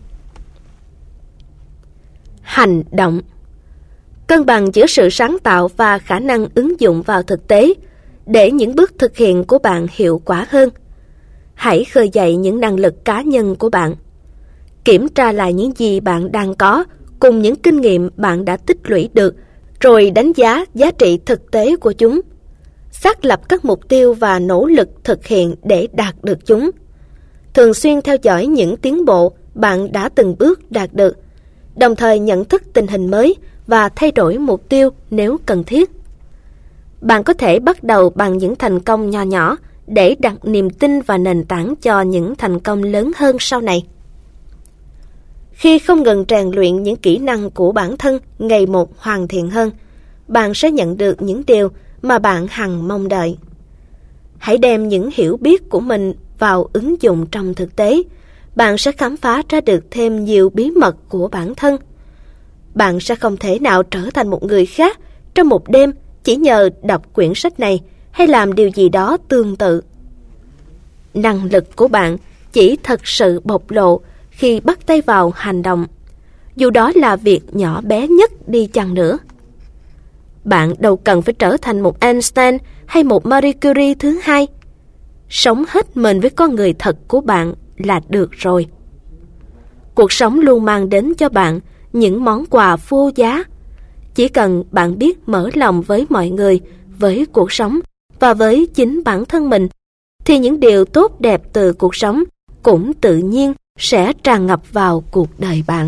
Hành động. Cân bằng giữa sự sáng tạo và khả năng ứng dụng vào thực tế để những bước thực hiện của bạn hiệu quả hơn. Hãy khơi dậy những năng lực cá nhân của bạn. Kiểm tra lại những gì bạn đang có cùng những kinh nghiệm bạn đã tích lũy được, rồi đánh giá giá trị thực tế của chúng. Xác lập các mục tiêu và nỗ lực thực hiện để đạt được chúng. Thường xuyên theo dõi những tiến bộ bạn đã từng bước đạt được, đồng thời nhận thức tình hình mới và thay đổi mục tiêu nếu cần thiết. Bạn có thể bắt đầu bằng những thành công nho nhỏ để đặt niềm tin và nền tảng cho những thành công lớn hơn sau này. Khi không ngừng rèn luyện những kỹ năng của bản thân ngày một hoàn thiện hơn, bạn sẽ nhận được những điều mà bạn hằng mong đợi. Hãy đem những hiểu biết của mình vào ứng dụng trong thực tế. Bạn sẽ khám phá ra được thêm nhiều bí mật của bản thân. Bạn sẽ không thể nào trở thành một người khác trong một đêm chỉ nhờ đọc quyển sách này hay làm điều gì đó tương tự. Năng lực của bạn chỉ thật sự bộc lộ khi bắt tay vào hành động, dù đó là việc nhỏ bé nhất đi chăng nữa. Bạn đâu cần phải trở thành một Einstein hay một Marie Curie thứ hai. Sống hết mình với con người thật của bạn là được rồi. Cuộc sống luôn mang đến cho bạn những món quà vô giá. Chỉ cần bạn biết mở lòng với mọi người, với cuộc sống và với chính bản thân mình, thì những điều tốt đẹp từ cuộc sống cũng tự nhiên sẽ tràn ngập vào cuộc đời bạn.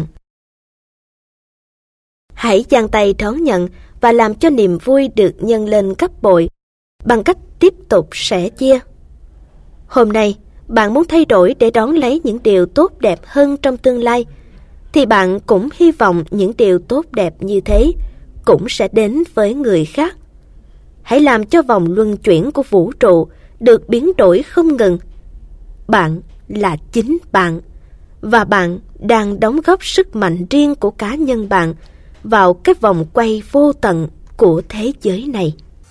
Hãy giang tay đón nhận và làm cho niềm vui được nhân lên gấp bội bằng cách tiếp tục sẻ chia. Hôm nay, bạn muốn thay đổi để đón lấy những điều tốt đẹp hơn trong tương lai, thì bạn cũng hy vọng những điều tốt đẹp như thế cũng sẽ đến với người khác. Hãy làm cho vòng luân chuyển của vũ trụ được biến đổi không ngừng. Bạn là chính bạn, và bạn đang đóng góp sức mạnh riêng của cá nhân bạn vào cái vòng quay vô tận của thế giới này.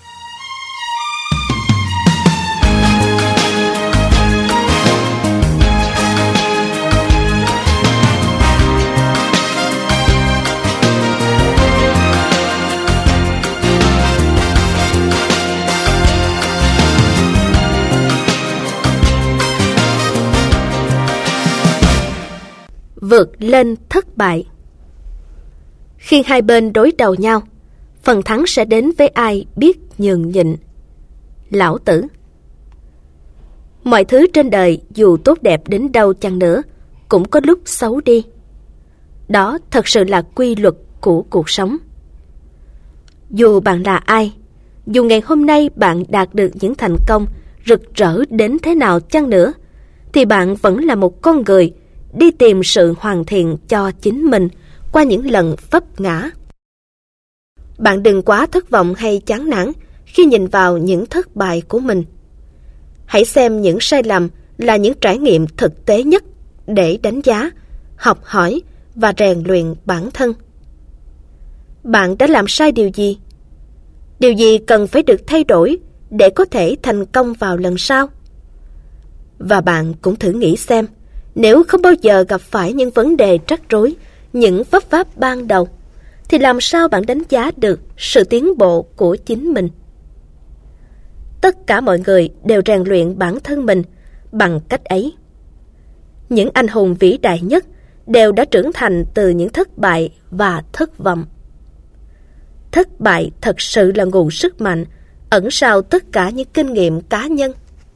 Vượt lên thất bại. Khi hai bên đối đầu nhau, phần thắng sẽ đến với ai biết nhường nhịn. Lão Tử. Mọi thứ trên đời dù tốt đẹp đến đâu chăng nữa cũng có lúc xấu đi. Đó thật sự là quy luật của cuộc sống. Dù bạn là ai, dù ngày hôm nay bạn đạt được những thành công rực rỡ đến thế nào chăng nữa, thì bạn vẫn là một con người đi tìm sự hoàn thiện cho chính mình qua những lần vấp ngã. Bạn đừng quá thất vọng hay chán nản khi nhìn vào những thất bại của mình. Hãy xem những sai lầm là những trải nghiệm thực tế nhất để đánh giá, học hỏi và rèn luyện bản thân. Bạn đã làm sai điều gì? Điều gì cần phải được thay đổi để có thể thành công vào lần sau? Và bạn cũng thử nghĩ xem, nếu không bao giờ gặp phải những vấn đề rắc rối, những vấp váp ban đầu, thì làm sao bạn đánh giá được sự tiến bộ của chính mình? Tất cả mọi người đều rèn luyện bản thân mình bằng cách ấy. Những anh hùng vĩ đại nhất đều đã trưởng thành từ những thất bại và thất vọng. Thất bại thật sự là nguồn sức mạnh ẩn sau tất cả những kinh nghiệm cá nhân.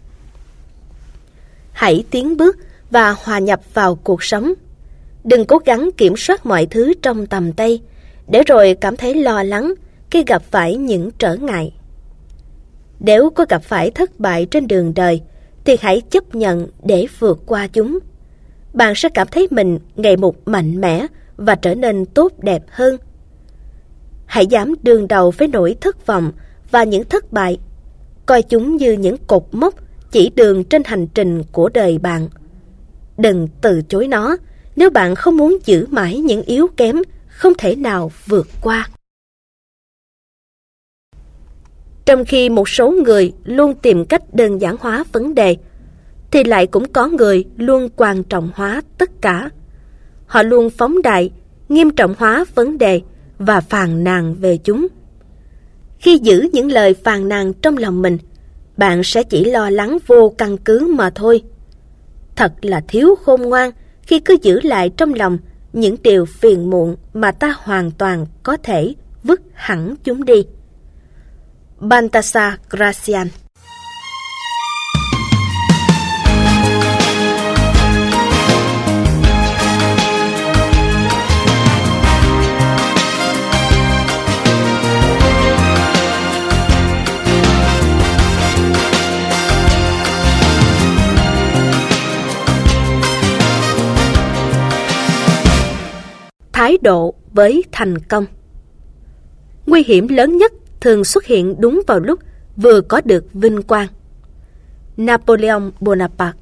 Hãy tiến bước và hòa nhập vào cuộc sống. Đừng cố gắng kiểm soát mọi thứ trong tầm tay, để rồi cảm thấy lo lắng khi gặp phải những trở ngại. Nếu có gặp phải thất bại trên đường đời, thì hãy chấp nhận để vượt qua chúng. Bạn sẽ cảm thấy mình ngày một mạnh mẽ và trở nên tốt đẹp hơn. Hãy dám đương đầu với nỗi thất vọng và những thất bại. Coi chúng như những cột mốc chỉ đường trên hành trình của đời bạn. Đừng từ chối nó nếu bạn không muốn giữ mãi những yếu kém không thể nào vượt qua. Trong khi một số người luôn tìm cách đơn giản hóa vấn đề, thì lại cũng có người luôn quan trọng hóa tất cả. Họ luôn phóng đại, nghiêm trọng hóa vấn đề và phàn nàn về chúng. Khi giữ những lời phàn nàn trong lòng mình, bạn sẽ chỉ lo lắng vô căn cứ mà thôi. Thật là thiếu khôn ngoan khi cứ giữ lại trong lòng những điều phiền muộn mà ta hoàn toàn có thể vứt hẳn chúng đi. Baltasar Gracian. Thái độ với thành công. Nguy hiểm lớn nhất thường xuất hiện đúng vào lúc vừa có được vinh quang. Napoleon Bonaparte.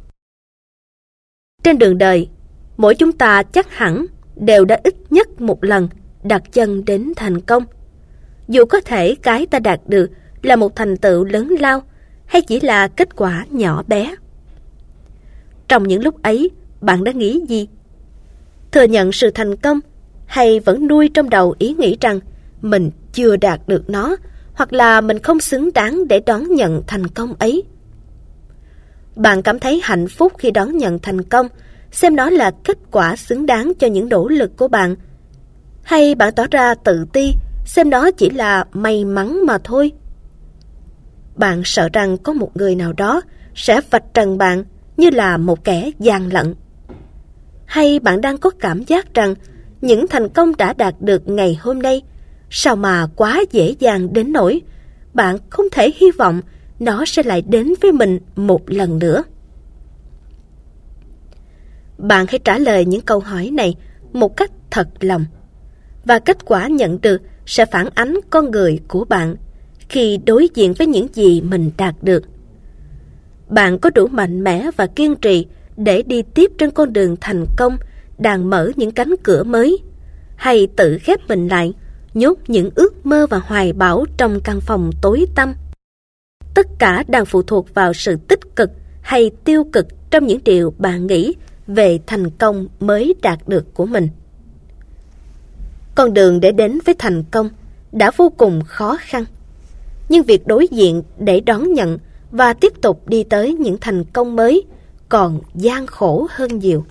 Trên đường đời, mỗi chúng ta chắc hẳn đều đã ít nhất một lần đặt chân đến thành công. Dù có thể cái ta đạt được là một thành tựu lớn lao hay chỉ là kết quả nhỏ bé. Trong những lúc ấy, bạn đã nghĩ gì? Thừa nhận sự thành công hay vẫn nuôi trong đầu ý nghĩ rằng mình chưa đạt được nó, hoặc là mình không xứng đáng để đón nhận thành công ấy? Bạn cảm thấy hạnh phúc khi đón nhận thành công, xem nó là kết quả xứng đáng cho những nỗ lực của bạn, hay bạn tỏ ra tự ti, xem nó chỉ là may mắn mà thôi? Bạn sợ rằng có một người nào đó sẽ vạch trần bạn như là một kẻ gian lận? Hay bạn đang có cảm giác rằng những thành công đã đạt được ngày hôm nay sao mà quá dễ dàng đến nỗi bạn không thể hy vọng nó sẽ lại đến với mình một lần nữa? Bạn hãy trả lời những câu hỏi này một cách thật lòng, và kết quả nhận được sẽ phản ánh con người của bạn khi đối diện với những gì mình đạt được. Bạn có đủ mạnh mẽ và kiên trì để đi tiếp trên con đường thành công đang mở những cánh cửa mới, hay tự khép mình lại, nhốt những ước mơ và hoài bão trong căn phòng tối tăm? Tất cả đang phụ thuộc vào sự tích cực hay tiêu cực trong những điều bạn nghĩ về thành công mới đạt được của mình. Con đường để đến với thành công đã vô cùng khó khăn, nhưng việc đối diện để đón nhận và tiếp tục đi tới những thành công mới còn gian khổ hơn nhiều.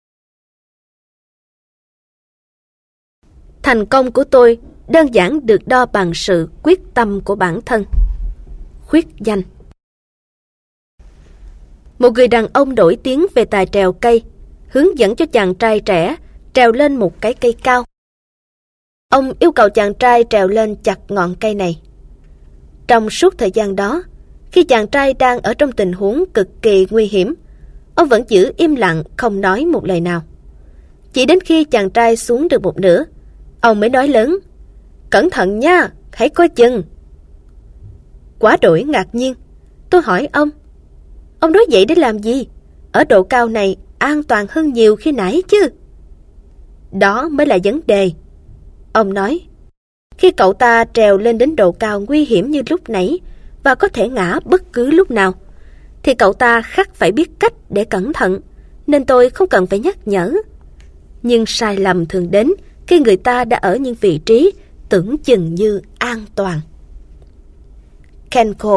Thành công của tôi đơn giản được đo bằng sự quyết tâm của bản thân. Khuyết danh. Một người đàn ông nổi tiếng về tài trèo cây hướng dẫn cho chàng trai trẻ trèo lên một cái cây cao. Ông yêu cầu chàng trai trèo lên chặt ngọn cây này. Trong suốt thời gian đó, khi chàng trai đang ở trong tình huống cực kỳ nguy hiểm, ông vẫn giữ im lặng, không nói một lời nào. Chỉ đến khi chàng trai xuống được một nửa, ông mới nói lớn: "Cẩn thận nha, hãy coi chừng." Quá đổi ngạc nhiên, tôi hỏi ông: "Ông nói vậy để làm gì? Ở độ cao này an toàn hơn nhiều khi nãy chứ." "Đó mới là vấn đề," ông nói. "Khi cậu ta trèo lên đến độ cao nguy hiểm như lúc nãy và có thể ngã bất cứ lúc nào, thì cậu ta khắc phải biết cách để cẩn thận, nên tôi không cần phải nhắc nhở. Nhưng sai lầm thường đến khi người ta đã ở những vị trí tưởng chừng như an toàn." Kenko.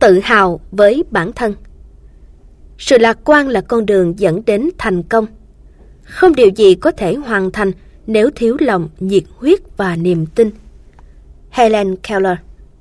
Tự hào với bản thân. Sự lạc quan là con đường dẫn đến thành công. Không điều gì có thể hoàn thành nếu thiếu lòng nhiệt huyết và niềm tin. Helen Keller.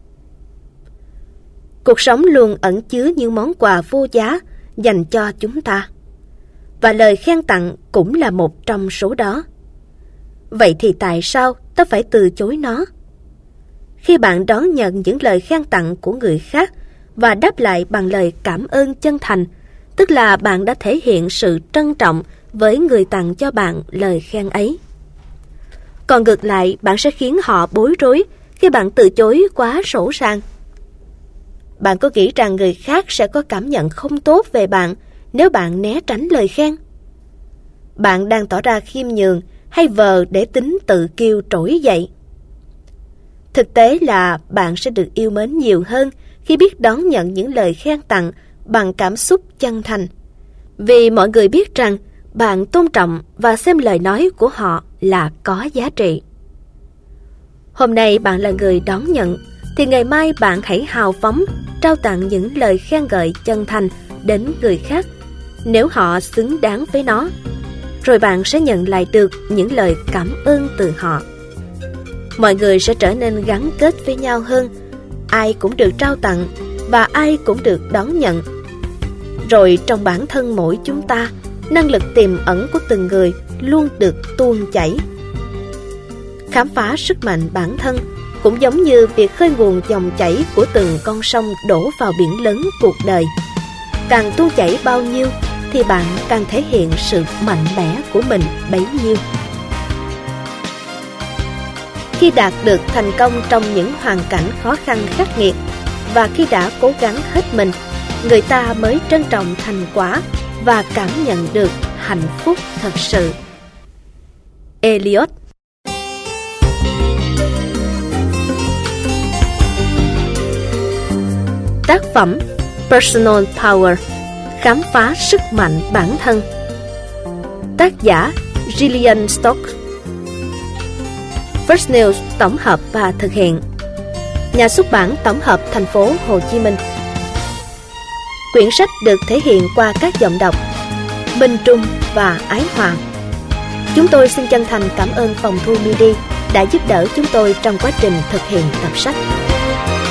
Cuộc sống luôn ẩn chứa những món quà vô giá dành cho chúng ta, và lời khen tặng cũng là một trong số đó. Vậy thì tại sao ta phải từ chối nó? Khi bạn đón nhận những lời khen tặng của người khác và đáp lại bằng lời cảm ơn chân thành, tức là bạn đã thể hiện sự trân trọng với người tặng cho bạn lời khen ấy. Còn ngược lại, bạn sẽ khiến họ bối rối khi bạn từ chối quá sỗ sàng. Bạn có nghĩ rằng người khác sẽ có cảm nhận không tốt về bạn nếu bạn né tránh lời khen? Bạn đang tỏ ra khiêm nhường hay vờ để tính tự kiêu trỗi dậy? Thực tế là bạn sẽ được yêu mến nhiều hơn khi biết đón nhận những lời khen tặng bằng cảm xúc chân thành, vì mọi người biết rằng bạn tôn trọng và xem lời nói của họ là có giá trị. Hôm nay bạn là người đón nhận, thì ngày mai bạn hãy hào phóng trao tặng những lời khen ngợi chân thành đến người khác nếu họ xứng đáng với nó. Rồi bạn sẽ nhận lại được những lời cảm ơn từ họ. Mọi người sẽ trở nên gắn kết với nhau hơn. Ai cũng được trao tặng và ai cũng được đón nhận. Rồi trong bản thân mỗi chúng ta, năng lực tiềm ẩn của từng người luôn được tuôn chảy. Khám phá sức mạnh bản thân cũng giống như việc khơi nguồn dòng chảy của từng con sông đổ vào biển lớn cuộc đời. Càng tuôn chảy bao nhiêu thì bạn càng thể hiện sự mạnh mẽ của mình bấy nhiêu. Khi đạt được thành công trong những hoàn cảnh khó khăn khắc nghiệt, và khi đã cố gắng hết mình, người ta mới trân trọng thành quả và cảm nhận được hạnh phúc thật sự. Eliot. Tác phẩm Personal Power, khám phá sức mạnh bản thân. Tác giả Gillian Stock. First News tổng hợp và thực hiện. Nhà xuất bản tổng hợp thành phố Hồ Chí Minh. Quyển sách được thể hiện qua các giọng đọc Minh Trung và Ái Hoàng. Chúng tôi xin chân thành cảm ơn phòng thu midi đã giúp đỡ chúng tôi trong quá trình thực hiện tập sách.